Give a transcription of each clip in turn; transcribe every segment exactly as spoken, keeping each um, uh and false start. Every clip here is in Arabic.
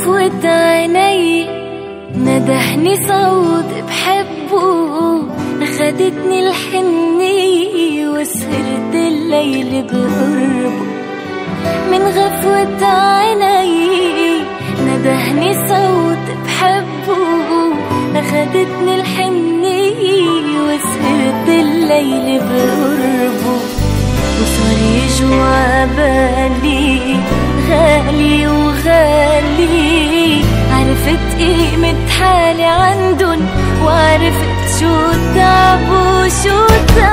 غفوة عيني ندهني صوت بحبه، أخدتني الحنية وسهرت الليل بقربه. من غفوة عيني ندهني صوت بحبه، أخدتني الحنية وسهرت الليل بقربه. وصار يجوع بالي غالي وغالي، عرفت قيمة حالي عندن وعرفت شو تعبوا شو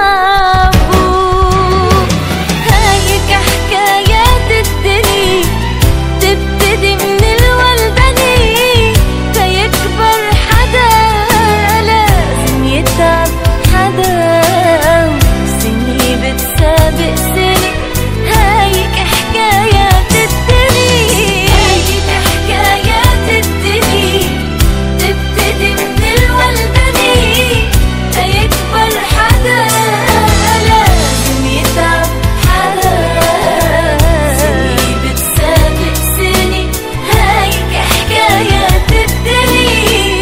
تعبوا. هايك حكايات الدنيا تبتدي من الولداني، تيكبر حدا لازم يتعب حدا، سني بتسابق سني. هايك حكايات الدنيا، هايك حكايات الدنيا تبتدي من الولداني، تيكبر حدا لازم يتعب حدا، سني بتسابق سني. هايك حكايات الدنيا.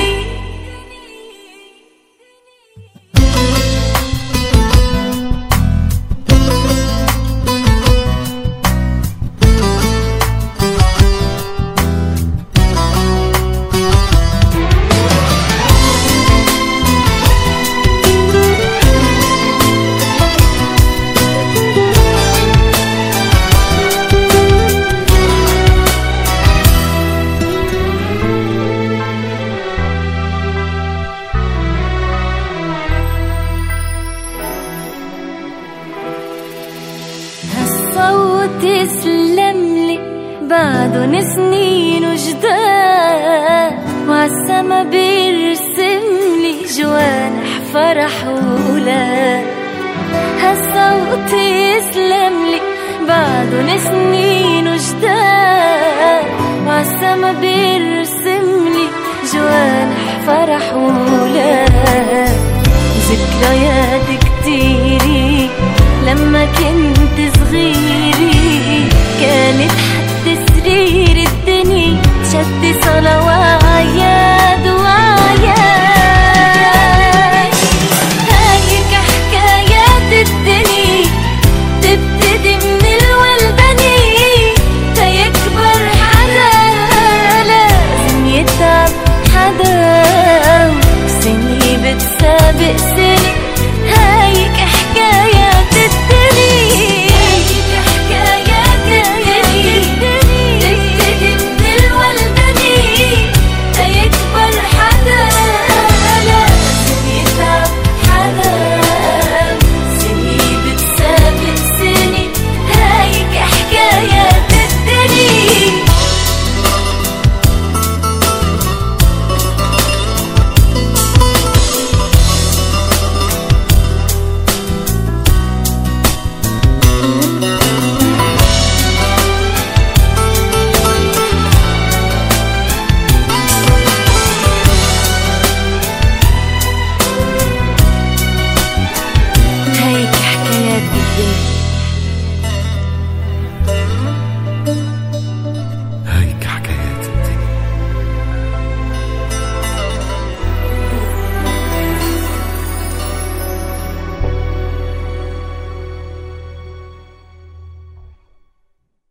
هالصوت يسلملي بعدن سنين وجداد، وعالسما بيرسملي جوانح فرح وولاد. هالصوت يسلملي بعدن سنين وجداد، وعالسما بيرسملي جوانح فرح وولاد. ذكريات كتيري لما كنت صغيري، كانت حد سرير الدنيا شد صلاة وعياد وعياد. هايك حكايات الدنيا تبتدي من الولداني، تيكبر حدا لازم يتعب حدا، سني بتسابق